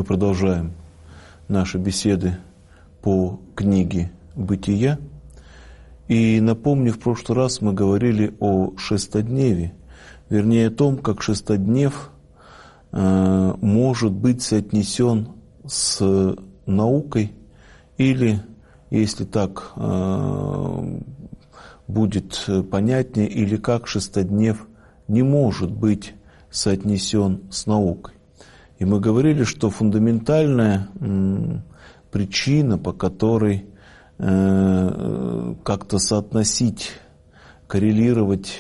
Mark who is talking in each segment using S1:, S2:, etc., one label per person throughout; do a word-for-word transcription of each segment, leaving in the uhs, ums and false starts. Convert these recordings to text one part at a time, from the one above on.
S1: продолжаем наши беседы по книге «Бытия». И напомню, в прошлый раз мы говорили о шестодневе, вернее о том, как шестоднев э, может быть соотнесен с наукой, или, если так э, будет понятнее, или как шестоднев не может быть соотнесен с наукой. И мы говорили, что фундаментальная м, причина, по которой э, как-то соотносить, коррелировать,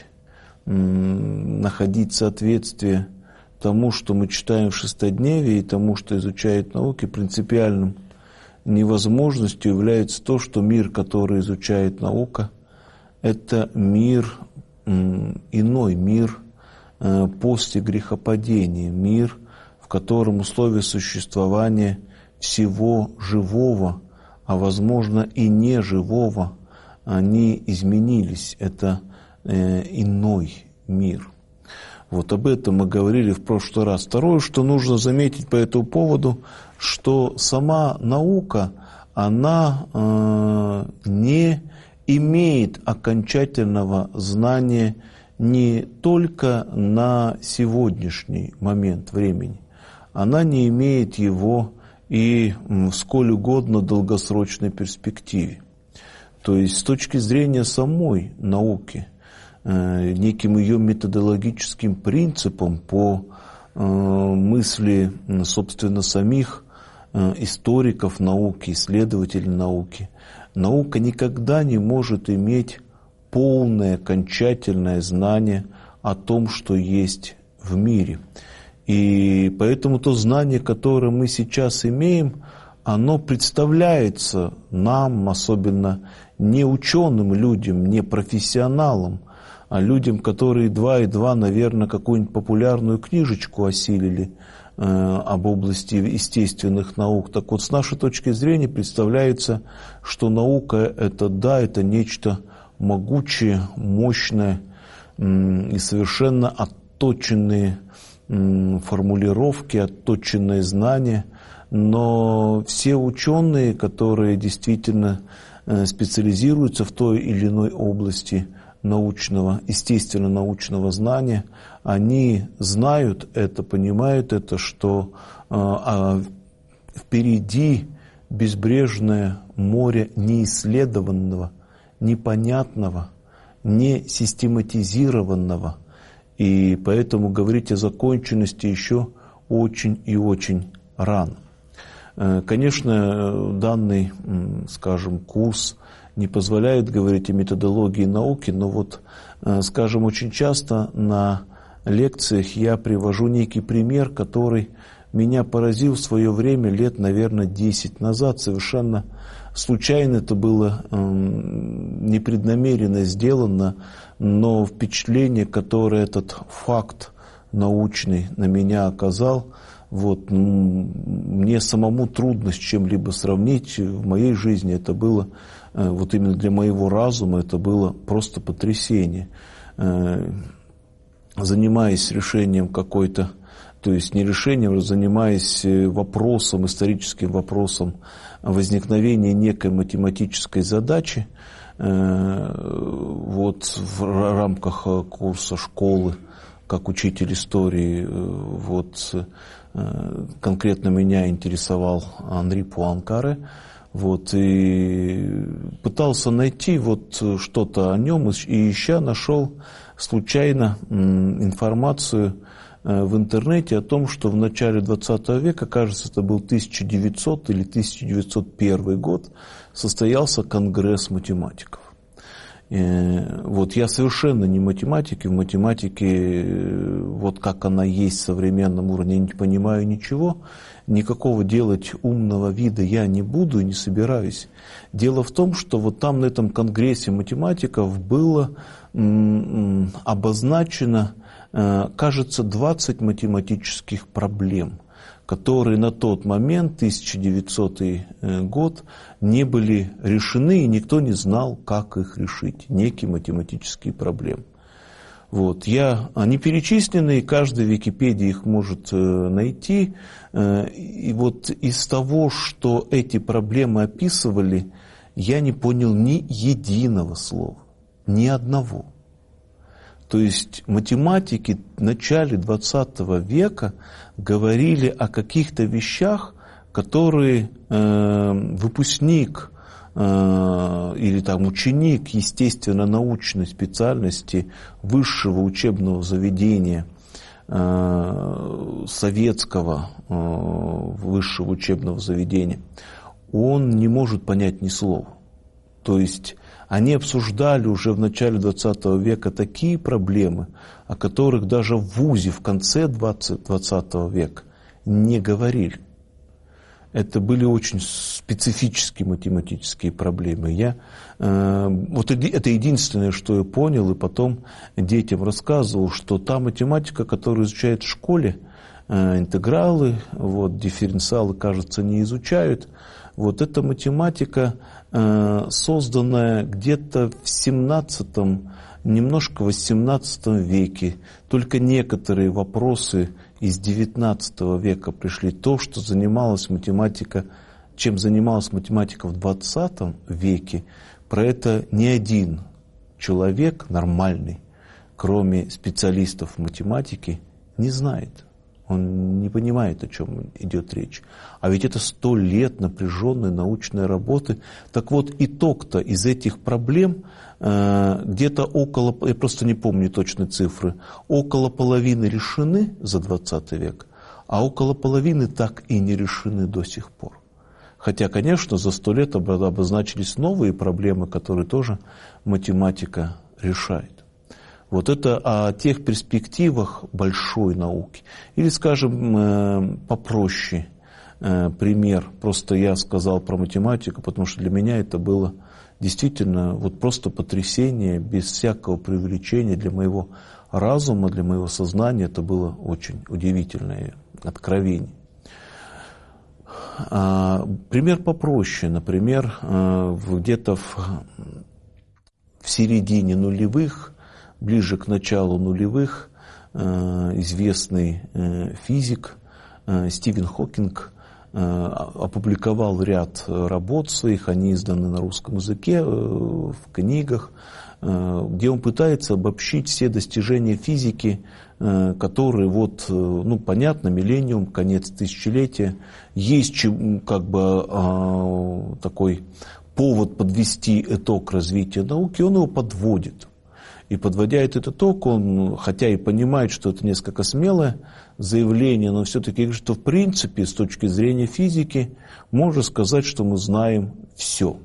S1: м, находить соответствие тому, что мы читаем в шестодневе, и тому, что изучает науки, принципиальным невозможностью является то, что мир, который изучает наука, это мир м, иной, мир э, после грехопадения, мир, в котором условия существования всего живого, а возможно и неживого, они изменились. Это э, иной мир. Вот об этом мы говорили в прошлый раз. Второе, что нужно заметить по этому поводу, что сама наука, она э, не имеет окончательного знания не только на сегодняшний момент времени, она не имеет его и в сколь угодно долгосрочной перспективе. То есть с точки зрения самой науки, неким ее методологическим принципом по мысли, собственно, самих историков науки, исследователей науки, наука никогда не может иметь полное, окончательное знание о том, что есть в мире. И поэтому то знание, которое мы сейчас имеем, оно представляется нам, особенно не ученым людям, не профессионалам, а людям, которые два и два, наверное, какую-нибудь популярную книжечку осилили э, об области естественных наук. Так вот, с нашей точки зрения представляется, что наука – это, да, это нечто могучее, мощное э, и совершенно отточенные э, формулировки, отточенные знания. Но все ученые, которые действительно э, специализируются в той или иной области научного, естественно-научного знания, они знают это, понимают это, что э, а впереди безбрежное море неисследованного, непонятного, не систематизированного. И поэтому говорить о законченности еще очень и очень рано. Э, конечно, данный, скажем, курс не позволяет говорить о методологии науки, но вот, скажем, очень часто на лекциях я привожу некий пример, который меня поразил в свое время, лет, наверное, десять назад. Совершенно случайно это было, непреднамеренно сделано, но впечатление, которое этот факт научный на меня оказал, вот, мне самому трудно с чем-либо сравнить. В моей жизни это было, вот именно для моего разума, это было просто потрясение. Занимаясь решением какой-то, то есть не решением, а занимаясь вопросом, историческим вопросом возникновения некой математической задачи, вот в рамках курса школы, как учитель истории, вот конкретно меня интересовал Анри Пуанкаре, вот, и пытался найти вот что-то о нем, и ища нашел случайно информацию в интернете о том, что в начале двадцатого века, кажется, это был тысяча девятьсотый или тысяча девятьсот первый год, состоялся конгресс математиков. Вот я совершенно не математик, и в математике, вот как она есть в современном уровне, не понимаю ничего, никакого делать умного вида я не буду и не собираюсь. Дело в том, что вот там на этом конгрессе математиков было м- обозначено, э, кажется, двадцать математических проблем, которые на тот момент, тысяча девятисотый год, не были решены, и никто не знал, как их решить, некие математические проблемы. Вот, я, они перечислены, и каждый в Википедии их может э, найти. Э, и вот из того, что эти проблемы описывали, я не понял ни единого слова, ни одного. То есть математики в начале двадцатого века говорили о каких-то вещах, которые э, выпускник э, или там ученик естественно-научной специальности высшего учебного заведения э, советского э, высшего учебного заведения, он не может понять ни слова. То есть они обсуждали уже в начале двадцатого века такие проблемы, о которых даже в ВУЗе в конце двадцатого века не говорили. Это были очень специфические математические проблемы. Я, э, вот это единственное, что я понял, и потом детям рассказывал, что та математика, которую изучают в школе, э, интегралы, вот, дифференциалы, кажется, не изучают. Вот эта математика, э, созданная где-то в семнадцатом, немножко в восемнадцатом веке, только некоторые вопросы из девятнадцатого века пришли. То, что занималась математика, чем занималась математика в двадцатом веке, про это ни один человек нормальный, кроме специалистов в математике, не знает. Он не понимает, о чем идет речь. А ведь это сто лет напряженной научной работы. Так вот, итог-то из этих проблем э, где-то около, я просто не помню точные цифры, около половины решены за двадцатый век, а около половины так и не решены до сих пор. Хотя, конечно, за сто лет обозначились новые проблемы, которые тоже математика решает. Вот это о тех перспективах большой науки. Или, скажем, попроще пример. Просто я сказал про математику, потому что для меня это было действительно вот просто потрясение, без всякого преувеличения для моего разума, для моего сознания. Это было очень удивительное откровение. Пример попроще. Например, где-то в, в середине нулевых, ближе к началу нулевых, известный физик Стивен Хокинг опубликовал ряд работ своих, они изданы на русском языке, в книгах, где он пытается обобщить все достижения физики, которые, вот, ну, понятно, миллениум, конец тысячелетия, есть как бы такой повод подвести итог развития науки, он его подводит. И подводя этот итог, он, хотя и понимает, что это несколько смелое заявление, но все-таки говорит, что в принципе, с точки зрения физики, можно сказать, что мы знаем все.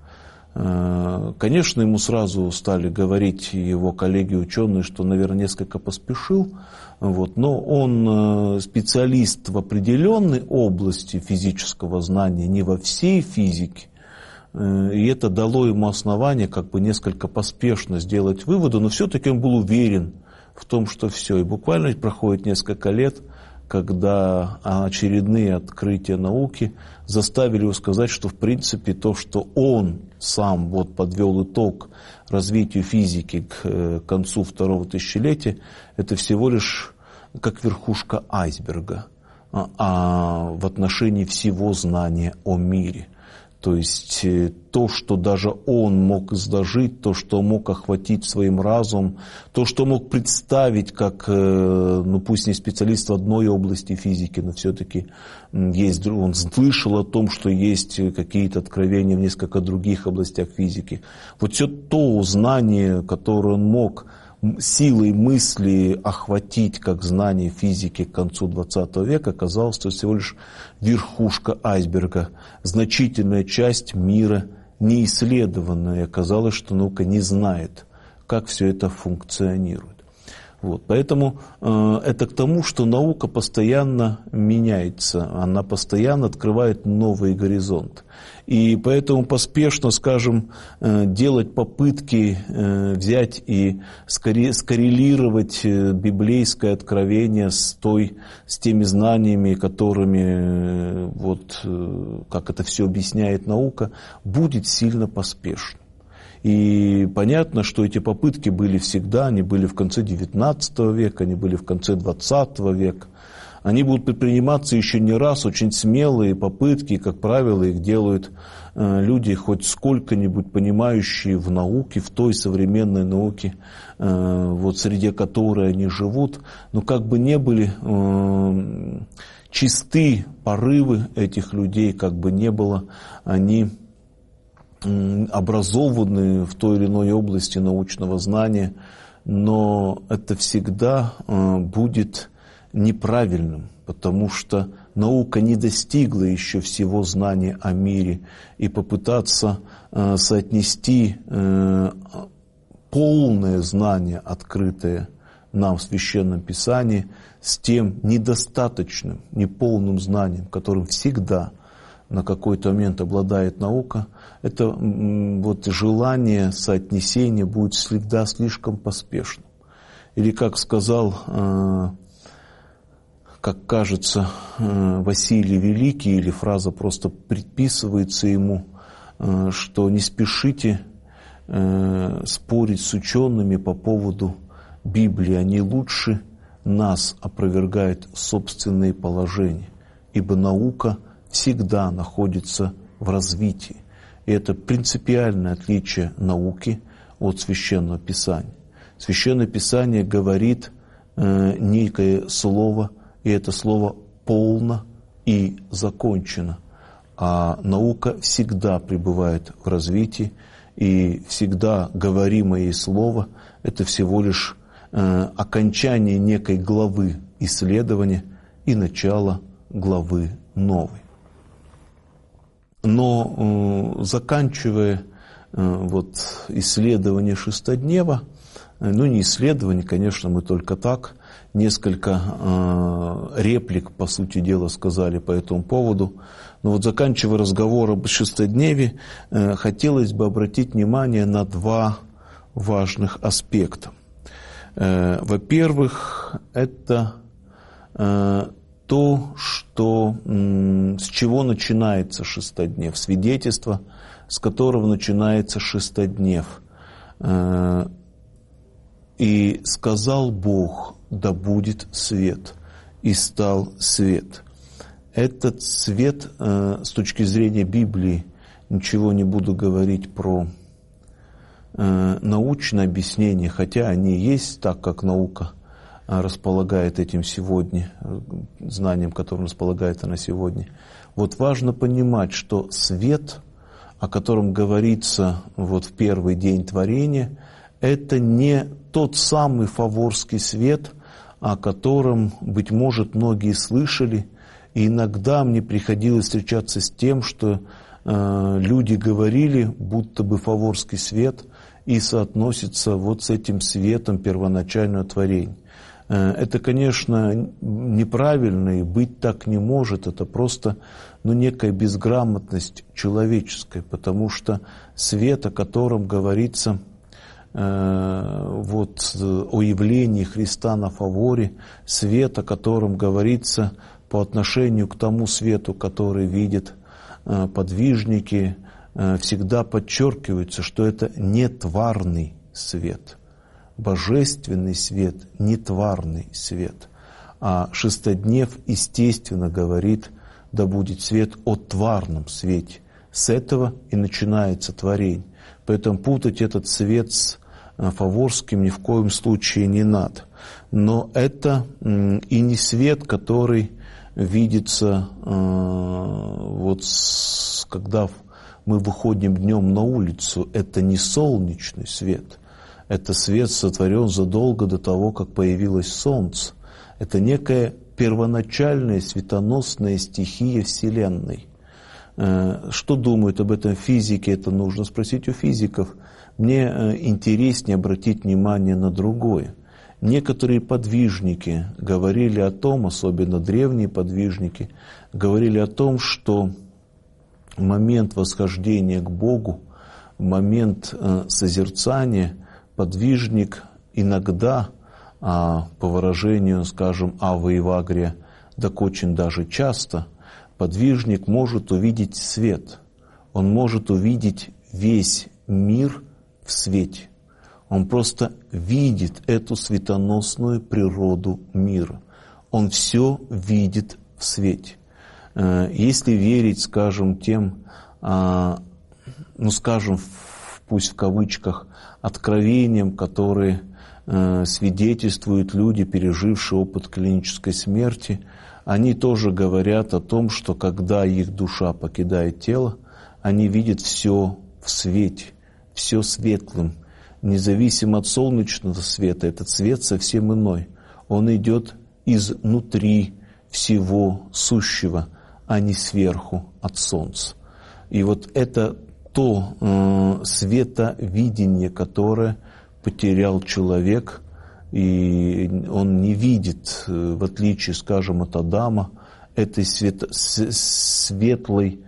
S1: Конечно, ему сразу стали говорить его коллеги-ученые, что, наверное, несколько поспешил, вот, но он специалист в определенной области физического знания, не во всей физике. И это дало ему основание как бы несколько поспешно сделать выводы, но все-таки он был уверен в том, что все. И буквально проходит несколько лет, когда очередные открытия науки заставили его сказать, что в принципе то, что он сам вот подвел итог развитию физики к концу второго тысячелетия, это всего лишь как верхушка айсберга а в отношении всего знания о мире. То есть то, что даже он мог изложить, то, что мог охватить своим разумом, то, что мог представить как, ну пусть не специалист в одной области физики, но все-таки есть, он слышал о том, что есть какие-то откровения в несколько других областях физики. Вот все то знание, которое он мог силой мысли охватить как знание физики к концу двадцатого века, оказалось всего лишь верхушка айсберга. Значительная часть мира неисследованная. Оказалось, что наука не знает, как все это функционирует. Вот. Поэтому э, это к тому, что наука постоянно меняется, она постоянно открывает новые горизонты. И поэтому поспешно, скажем, э, делать попытки э, взять и скоре, скоррелировать э, библейское откровение с, той, с теми знаниями, которыми, э, вот, э, как это все объясняет наука, будет сильно поспешно. И понятно, что эти попытки были всегда, они были в конце девятнадцатого века, они были в конце двадцатого века. Они будут предприниматься еще не раз, очень смелые попытки, и, как правило, их делают э, люди, хоть сколько-нибудь понимающие в науке, в той современной науке, э, вот среди которой они живут. Но как бы не были э, чисты порывы этих людей, как бы не было, они э, образованы в той или иной области научного знания, но это всегда э, будет неправильным, потому что наука не достигла еще всего знания о мире, и попытаться э, соотнести э, полное знание, открытое нам в Священном Писании, с тем недостаточным, неполным знанием, которым всегда на какой-то момент обладает наука, это м, вот желание соотнесения будет всегда слишком поспешным. Или, как сказал э, как кажется, Василий Великий, или фраза просто предписывается ему, что не спешите спорить с учеными по поводу Библии, они лучше нас опровергают собственные положения, ибо наука всегда находится в развитии. И это принципиальное отличие науки от Священного Писания. Священное Писание говорит некое слово, и это слово полно и закончено. А наука всегда пребывает в развитии, и всегда говоримое ей слово – это всего лишь э, окончание некой главы исследования и начало главы новой. Но э, заканчивая э, вот, исследование шестоднева, э, ну не исследование, конечно, мы только так, несколько э, реплик, по сути дела, сказали по этому поводу. Но вот заканчивая разговор об шестодневе, э, хотелось бы обратить внимание на два важных аспекта. Э, во-первых, это э, то, что, э, с чего начинается шестоднев, свидетельство, с которого начинается шестоднев. Э, «И сказал Бог, да будет свет, и стал свет». Этот свет, э, с точки зрения Библии, ничего не буду говорить про э, научное объяснение, хотя они есть, так как наука располагает этим сегодня, знанием, которым располагает она сегодня. Вот важно понимать, что свет, о котором говорится вот в первый день творения, это не тот самый фаворский свет, о котором, быть может, многие слышали. И иногда мне приходилось встречаться с тем, что э, люди говорили, будто бы фаворский свет и соотносится вот с этим светом первоначального творения. Э, это, конечно, неправильно, и быть так не может. Это просто ну, некая безграмотность человеческая, потому что свет, о котором говорится э, вот, о явлении Христа на фаворе, свет, о котором говорится по отношению к тому свету, который видят э, подвижники, э, всегда подчеркивается, что это не тварный свет. Божественный свет, не тварный свет. А шестоднев, естественно, говорит, да будет свет о тварном свете. С этого и начинается творение. Поэтому путать этот свет с э, фаворским ни в коем случае не надо. Но это э, и не свет, который видится, э, вот с, когда мы выходим днем на улицу, это не солнечный свет, это свет сотворен задолго до того, как появилось солнце. Это некая первоначальная светоносная стихия Вселенной. Э, что думают об этом физики, это нужно спросить у физиков. Мне э, интереснее обратить внимание на другое. Некоторые подвижники говорили о том, особенно древние подвижники, говорили о том, что момент восхождения к Богу, момент э, созерцания, подвижник иногда, а по выражению, скажем, Авва Евагрия, так очень даже часто, подвижник может увидеть свет, он может увидеть весь мир в свете. Он просто видит эту светоносную природу мира. Он все видит в свете. Если верить, скажем, тем, ну, скажем, пусть в кавычках, откровениям, которые свидетельствуют люди, пережившие опыт клинической смерти, они тоже говорят о том, что когда их душа покидает тело, они видят все в свете, все светлым, независимо от солнечного света. Этот свет совсем иной. Он идет изнутри всего сущего, а не сверху от солнца. И вот это то э, световидение, которое потерял человек, и он не видит, э, в отличие, скажем, от Адама, этой свет, с, светлой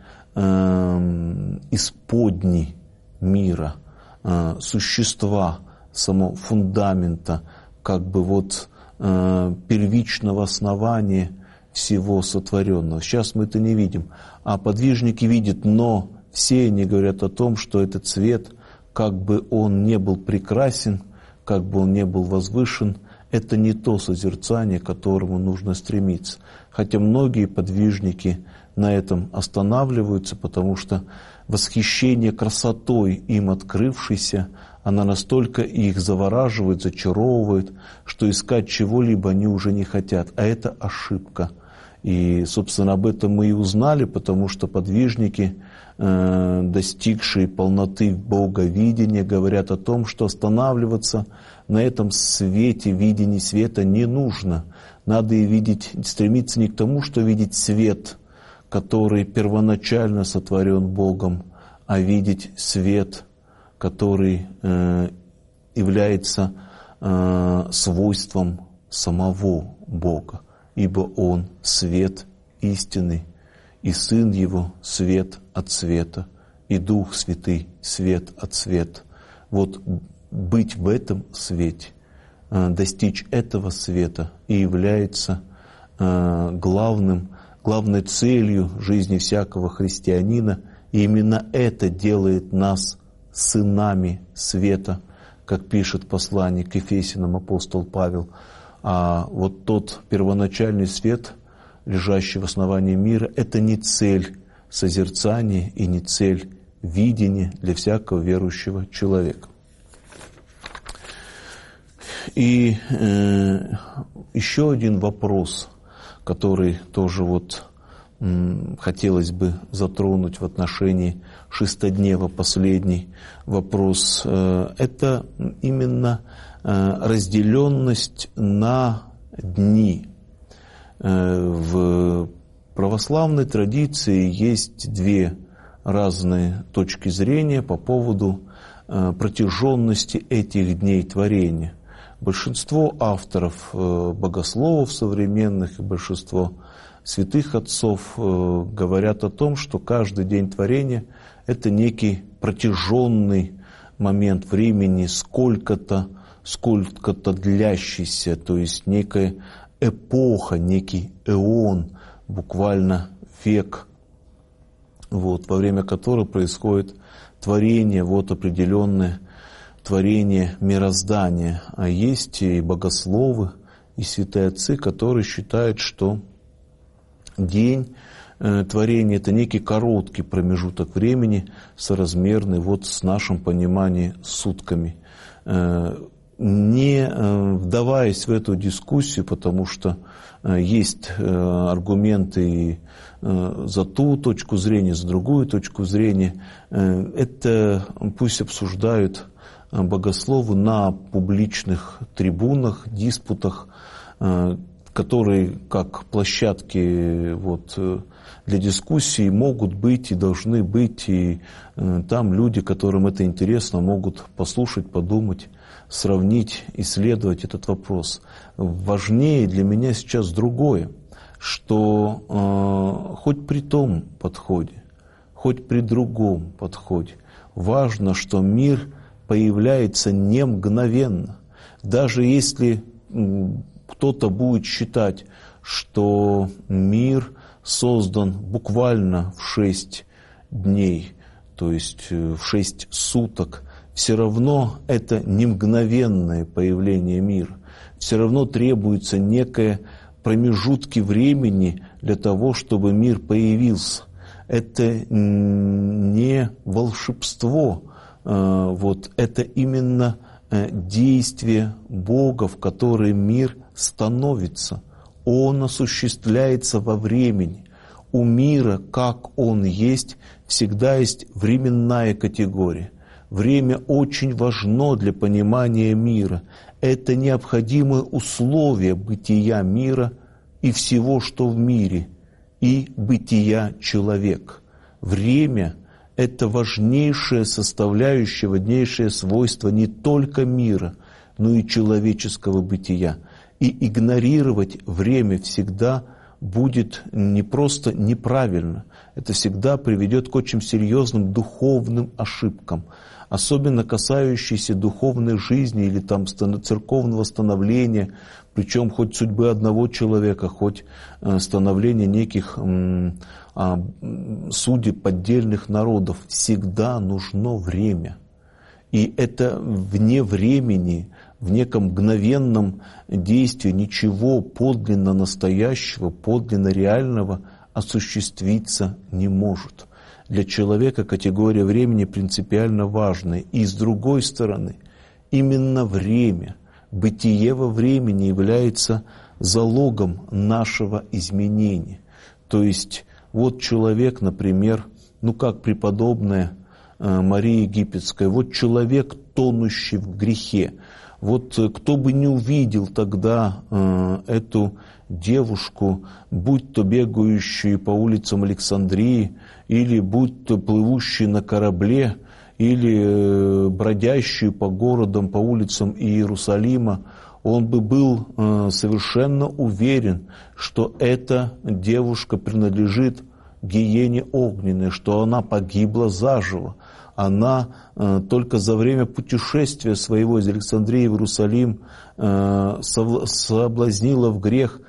S1: э, исподней мира, э, существа, самого фундамента, как бы вот э, первичного основания всего сотворенного. Сейчас мы это не видим, а подвижники видят, но все они говорят о том, что этот свет, как бы он не был прекрасен, как бы он не был возвышен, это не то созерцание, к которому нужно стремиться. Хотя многие подвижники на этом останавливаются, потому что восхищение красотой им открывшейся, она настолько их завораживает, зачаровывает, что искать чего-либо они уже не хотят. А это ошибка. И, собственно, об этом мы и узнали, потому что подвижники, э, достигшие полноты боговидения, говорят о том, что останавливаться на этом свете, видении света не нужно. Надо и видеть, стремиться не к тому, что видеть свет, который первоначально сотворен Богом, а видеть свет, который э, является э, свойством самого Бога. Ибо Он свет истинный, и Сын Его свет от света, и Дух Святый свет от света. Вот быть в этом свете, достичь этого света и является главным, главной целью жизни всякого христианина. И именно это делает нас сынами света, как пишет послание к Ефесянам апостол Павел. А вот тот первоначальный свет, лежащий в основании мира, это не цель созерцания и не цель видения для всякого верующего человека. И э, еще один вопрос, который тоже вот м, хотелось бы затронуть в отношении шестоднева, последний вопрос, э, это именно разделенность на дни. В православной традиции есть две разные точки зрения по поводу протяженности этих дней творения. Большинство авторов, богословов современных и большинство святых отцов говорят о том, что каждый день творения – это некий протяженный момент времени, сколько-то сколько-то длящийся, то есть некая эпоха, некий эон, буквально век, вот, во время которого происходит творение, вот определенное творение мироздания. А есть и богословы, и святые отцы, которые считают, что день э, творения – это некий короткий промежуток времени, соразмерный вот с нашим пониманием сутками. Э, Не вдаваясь в эту дискуссию, потому что есть аргументы за ту точку зрения, за другую точку зрения, это пусть обсуждают богословы на публичных трибунах, диспутах, которые как площадки вот, для дискуссий могут быть и должны быть, и там люди, которым это интересно, могут послушать, подумать, сравнить, исследовать этот вопрос. Важнее для меня сейчас другое, что э, хоть при том подходе, хоть при другом подходе, важно, что мир появляется не мгновенно. Даже если кто-то будет считать, что мир создан буквально в шесть дней, то есть в шесть суток, все равно это не мгновенное появление мира. Все равно требуется некое промежутки времени для того, чтобы мир появился. Это не волшебство, вот, это именно действие Бога, в которое мир становится. Он осуществляется во времени. У мира, как он есть, всегда есть временная категория. Время очень важно для понимания мира. Это необходимое условие бытия мира и всего, что в мире, и бытия человека. Время – это важнейшая составляющая, важнейшее свойство не только мира, но и человеческого бытия. И игнорировать время всегда будет не просто неправильно, это всегда приведет к очень серьезным духовным ошибкам, особенно касающиеся духовной жизни или там церковного становления, причем хоть судьбы одного человека, хоть становления неких судей поддельных народов. Всегда нужно время. И это вне времени, в неком мгновенном действии ничего подлинно настоящего, подлинно реального осуществиться не может. Для человека категория времени принципиально важная. И с другой стороны, именно время, бытие во времени является залогом нашего изменения. То есть вот человек, например, ну как преподобная Мария Египетская, вот человек, тонущий в грехе. Вот кто бы не увидел тогда э, эту девушку, будь то бегающую по улицам Александрии, или будь то плывущую на корабле, или э, бродящую по городам, по улицам Иерусалима, он бы был э, совершенно уверен, что эта девушка принадлежит гиене огненной, что она погибла заживо. Она э, только за время путешествия своего из Александрии в Иерусалим э, соблазнила в грех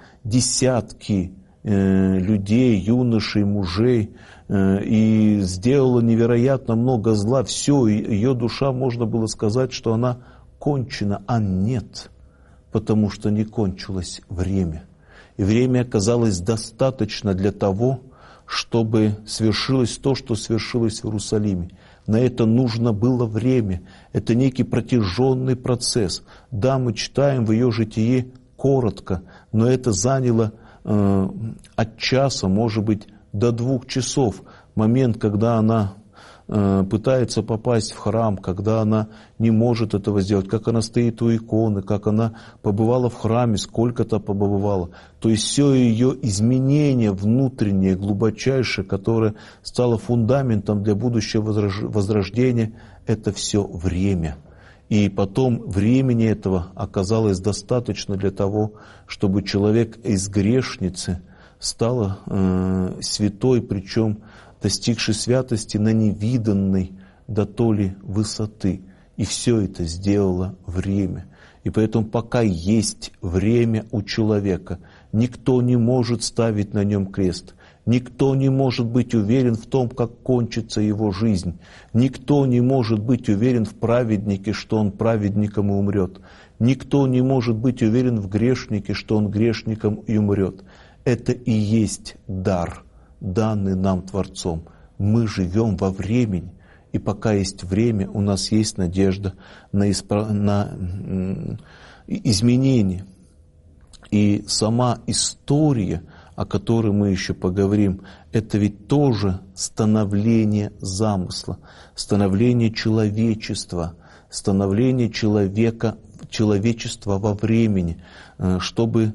S1: десятки э, людей, юношей, мужей, э, и сделала невероятно много зла. Все, ее душа, можно было сказать, что она кончена, а нет, потому что не кончилось время. И время оказалось достаточно для того, чтобы свершилось то, что свершилось в Иерусалиме. На это нужно было время. Это некий протяженный процесс. Да, мы читаем в ее житии коротко, но это заняло э, от часа, может быть, до двух часов. Момент, когда она э, пытается попасть в храм, когда она не может этого сделать, как она стоит у иконы, как она побывала в храме, сколько-то побывала. То есть все ее изменение внутреннее, глубочайшее, которое стало фундаментом для будущего возрождения, это все время. И потом времени этого оказалось достаточно для того, чтобы человек из грешницы стал э, святой, причем достигший святости на невиданной дотоле высоты. И все это сделало время. И поэтому пока есть время у человека, никто не может ставить на нем крест. Никто не может быть уверен в том, как кончится его жизнь. Никто не может быть уверен в праведнике, что он праведником и умрет. Никто не может быть уверен в грешнике, что он грешником и умрет. Это и есть дар, данный нам Творцом. Мы живем во времени. И пока есть время, у нас есть надежда на, испра... на изменение. И сама история, о которой мы еще поговорим, это ведь тоже становление замысла, становление человечества, становление человека, человечества во времени, чтобы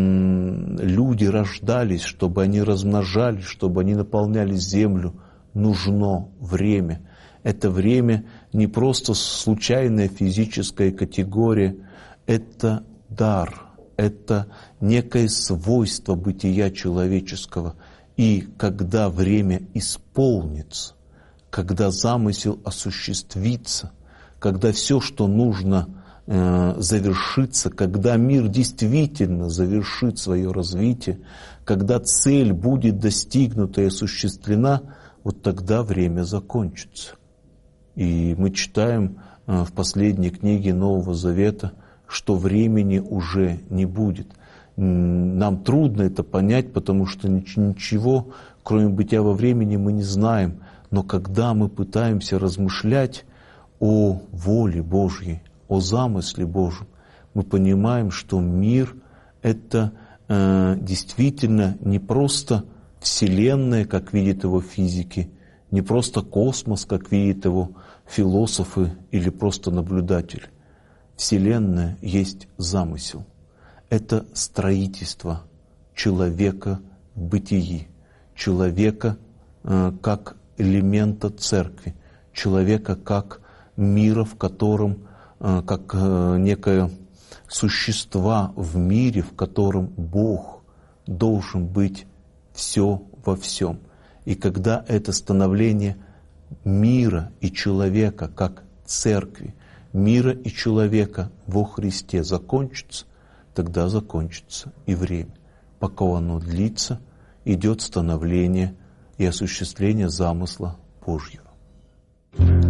S1: люди рождались, чтобы они размножались, чтобы они наполняли землю. Нужно время. Это время не просто случайная физическая категория, это дар, это некое свойство бытия человеческого. И когда время исполнится, когда замысел осуществится, когда все, что нужно, э, завершится, когда мир действительно завершит свое развитие, когда цель будет достигнута и осуществлена, вот тогда время закончится. И мы читаем в последней книге Нового Завета, что времени уже не будет. Нам трудно это понять, потому что ничего, кроме бытия во времени, мы не знаем. Но когда мы пытаемся размышлять о воле Божьей, о замысле Божьем, мы понимаем, что мир — это э, действительно не просто Вселенная, как видят его физики, не просто космос, как видят его философы или просто наблюдатели. Вселенная есть замысел. Это строительство человека в бытии, человека э, как элемента церкви, человека как мира, в котором, э, как э, некое существа в мире, в котором Бог должен быть все во всем. И когда это становление мира и человека как церкви, мира и человека во Христе закончится, тогда закончится и время. Пока оно длится, идет становление и осуществление замысла Божьего.